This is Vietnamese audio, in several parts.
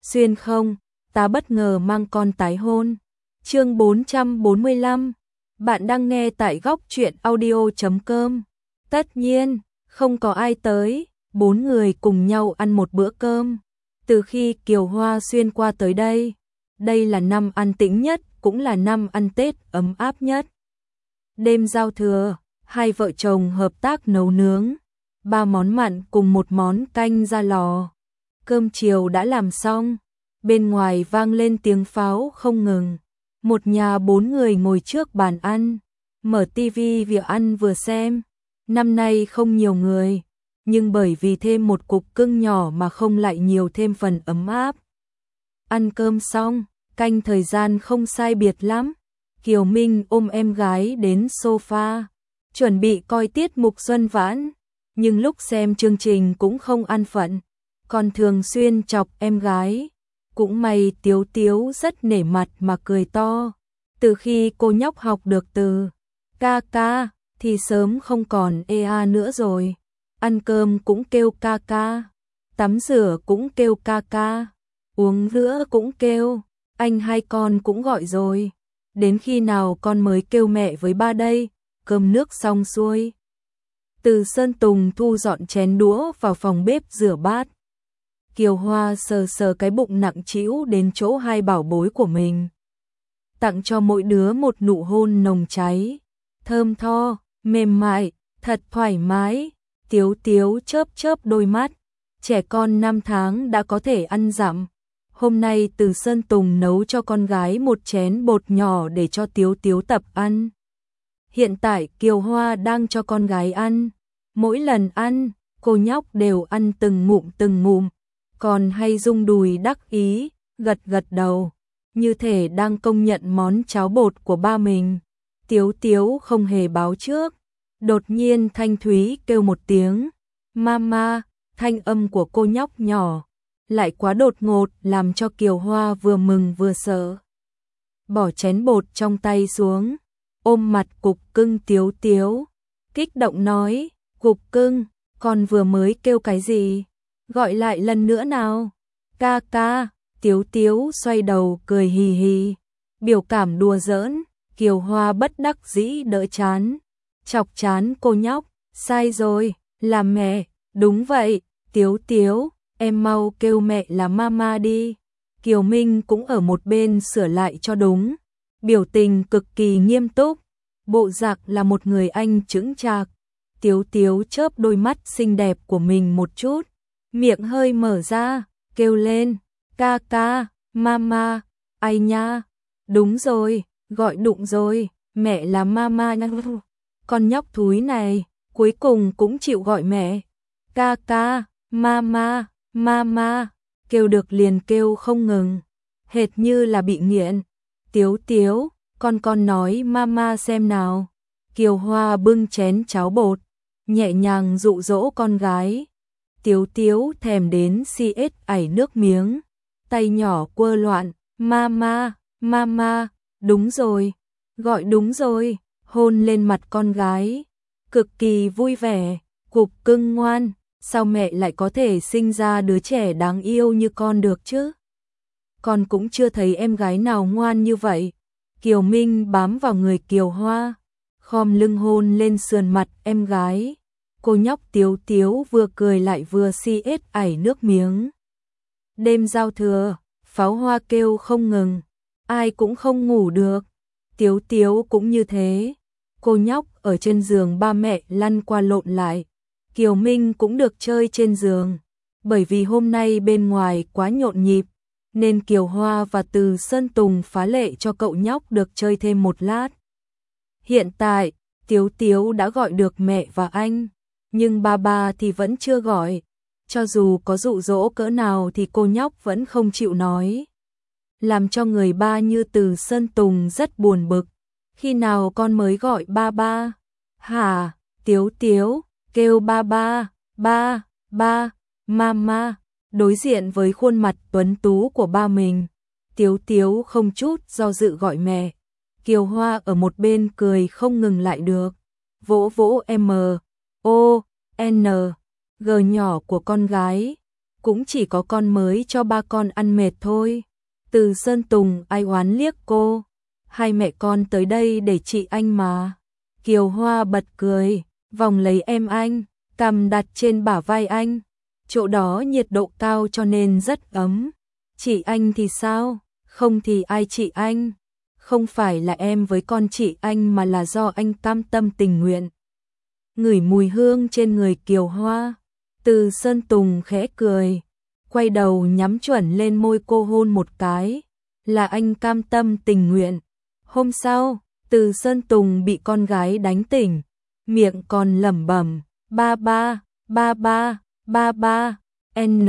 Xuyên không, ta bất ngờ mang con tái hôn. Chương 445. Bạn đang nghe tại góc truyện audio.com. Tất nhiên, không có ai tới, 4 người cùng nhau ăn một bữa cơm. Từ khi Kiều Hoa xuyên qua tới đây, đây là năm an tĩnh nhất, cũng là năm ăn Tết ấm áp nhất. Đêm giao thừa, hai vợ chồng hợp tác nấu nướng, 3 món mặn cùng 1 món canh ra lò. Cơm chiều đã làm xong, bên ngoài vang lên tiếng pháo không ngừng. Một nhà 4 người ngồi trước bàn ăn, mở tivi vừa ăn vừa xem. Năm nay không nhiều người, nhưng bởi vì thêm một cục cưng nhỏ mà không lại nhiều thêm phần ấm áp. Ăn cơm xong, canh thời gian không sai biệt lắm. Kiều Minh ôm em gái đến sofa, chuẩn bị coi tiết mục Xuân Vãn, nhưng lúc xem chương trình cũng không an phận, còn thường xuyên chọc em gái. Cũng may Tiếu Tiếu rất nể mặt mà cười to. Từ khi cô nhóc học được từ ca ca thì sớm không còn ea nữa rồi. Ăn cơm cũng kêu ca ca, tắm rửa cũng kêu ca ca, uống sữa cũng kêu, anh hai con cũng gọi rồi. Đến khi nào con mới kêu mẹ với ba đây? Cơm nước xong xuôi, Từ Sơn Tùng thu dọn chén đũa vào phòng bếp rửa bát. Kiều Hoa sờ sờ cái bụng nặng trĩu đến chỗ hai bảo bối của mình, tặng cho mỗi đứa một nụ hôn nồng cháy, thơm tho, mềm mại, thật thoải mái. Tiếu Tiếu chớp chớp đôi mắt, trẻ con 5 tháng đã có thể ăn dặm. Hôm nay Từ Sơn Tùng nấu cho con gái một chén bột nhỏ để cho Tiếu Tiếu tập ăn. Hiện tại Kiều Hoa đang cho con gái ăn, mỗi lần ăn, cô nhóc đều ăn từng ngụm, còn hay rung đùi đắc ý, gật gật đầu, như thể đang công nhận món cháo bột của ba mình. Tiếu Tiếu không hề báo trước, đột nhiên thanh thúy kêu một tiếng, mama, thanh âm của cô nhóc nhỏ lại quá đột ngột làm cho Kiều Hoa vừa mừng vừa sợ. Bỏ chén bột trong tay xuống, ôm mặt cục cưng Tiếu Tiếu, kích động nói, cục cưng, con vừa mới kêu cái gì? Gọi lại lần nữa nào. Ca ca. Tiếu Tiếu xoay đầu cười hì hì, biểu cảm đùa giỡn. Kiều Hoa bất đắc dĩ đỡ chán, chọc chán cô nhóc, sai rồi, là mẹ. Đúng vậy, Tiếu Tiếu, em mau kêu mẹ là mama đi. Kiều Minh cũng ở một bên sửa lại cho đúng, biểu tình cực kỳ nghiêm túc, bộ dạng là một người anh chững chạc. Tiếu Tiếu chớp đôi mắt xinh đẹp của mình một chút, miệng hơi mở ra, kêu lên, ca ca, mama, ai nha, đúng rồi, gọi đụng rồi, mẹ là mama nha. Con nhóc thúi này, cuối cùng cũng chịu gọi mẹ, ca ca, mama, mama, kêu được liền kêu không ngừng, hệt như là bị nghiện. Tiếu Tiếu, con nói mama xem nào. Kiều Hoa bưng chén cháo bột, nhẹ nhàng dụ dỗ con gái. Tiếu Tiếu thèm đến ảy nước miếng, tay nhỏ quơ loạn, mama, mama, đúng rồi, gọi đúng rồi, hôn lên mặt con gái, cực kỳ vui vẻ, cục cưng ngoan, sao mẹ lại có thể sinh ra đứa trẻ đáng yêu như con được chứ? Con cũng chưa thấy em gái nào ngoan như vậy. Kiều Minh bám vào người Kiều Hoa, khom lưng hôn lên sườn mặt em gái. Cô nhóc Tiếu Tiếu vừa cười lại vừa ảy nước miếng. Đêm giao thừa, pháo hoa kêu không ngừng, ai cũng không ngủ được. Tiếu Tiếu cũng như thế. Cô nhóc ở trên giường ba mẹ lăn qua lộn lại. Kiều Minh cũng được chơi trên giường. Bởi vì hôm nay bên ngoài quá nhộn nhịp, nên Kiều Hoa và Từ Sơn Tùng phá lệ cho cậu nhóc được chơi thêm một lát. Hiện tại, Tiếu Tiếu đã gọi được mẹ và anh, nhưng ba thì vẫn chưa gọi. Cho dù có dụ dỗ cỡ nào thì cô nhóc vẫn không chịu nói, làm cho người ba như Từ Sơn Tùng rất buồn bực. Khi nào con mới gọi ba? Hả? Tiếu Tiếu kêu ba, mama. Đối diện với khuôn mặt tuấn tú của ba mình, Tiếu Tiếu không chút do dự gọi mẹ. Kiều Hoa ở một bên cười không ngừng lại được, vỗ vỗ M O N G nhỏ của con gái. cũng chỉ có con mới cho ba con ăn mệt thôi. Từ Sơn Tùng ai oán liếc cô, hai mẹ con tới đây để trị anh mà. Kiều Hoa bật cười, vòng lấy em anh, cằm đặt trên bả vai anh. Chỗ đó nhiệt độ cao cho nên rất ấm. Chị anh thì sao? Không thì ai chị anh? Không phải là em với con chị anh mà là do anh cam tâm tình nguyện. Ngửi mùi hương trên người Kiều Hoa, Từ Sơn Tùng khẽ cười, quay đầu nhắm chuẩn lên môi cô hôn một cái. Là anh cam tâm tình nguyện. Hôm sau, Từ Sơn Tùng bị con gái đánh tỉnh, miệng còn lẩm bẩm, ba ba, ba ba, ba ba, n,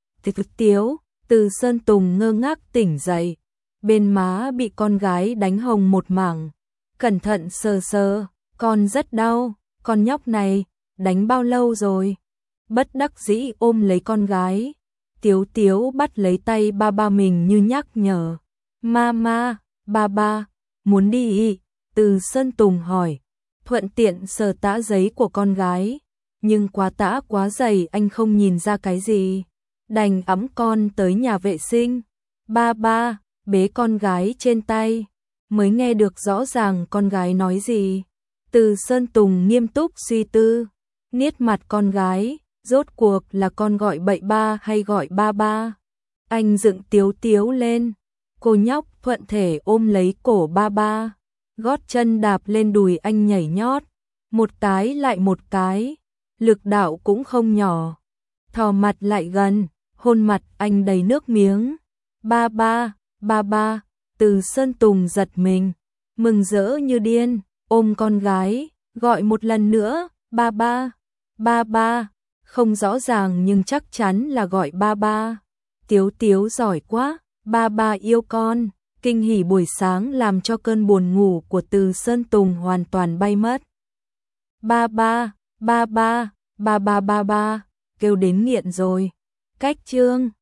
tiếu. Từ Sơn Tùng ngơ ngác tỉnh dậy, bên má bị con gái đánh hồng một mảng. Cẩn thận sờ sờ, con rất đau, con nhóc này, đánh bao lâu rồi? Bất đắc dĩ ôm lấy con gái, Tiếu bắt lấy tay ba ba mình như nhắc nhở. Mama, ba ba, muốn đi? Từ Sơn Tùng hỏi, thuận tiện sờ tã giấy của con gái, nhưng quá tã quá dày anh không nhìn ra cái gì. Đành ẵm con tới nhà vệ sinh. Ba ba, bế con gái trên tay, mới nghe được rõ ràng con gái nói gì. Từ Sơn Tùng nghiêm túc suy tư, niết mặt con gái, rốt cuộc là con gọi bậy ba hay gọi ba ba. Anh dựng Tiếu lên, cô nhóc thuận thể ôm lấy cổ ba ba, gót chân đạp lên đùi anh nhảy nhót, một cái lại một cái, lực đạo cũng không nhỏ. Thò mặt lại gần, hôn mặt anh đầy nước miếng. Ba ba, ba ba. Từ Sơn Tùng giật mình, mừng rỡ như điên, ôm con gái, gọi một lần nữa, ba ba, ba ba. Không rõ ràng nhưng chắc chắn là gọi ba ba. Tiếu giỏi quá, ba ba yêu con. Kinh hỉ buổi sáng làm cho cơn buồn ngủ của Từ Sơn Tùng hoàn toàn bay mất. Ba ba, ba ba, ba ba ba ba, kêu đến nghiện rồi. Cách chương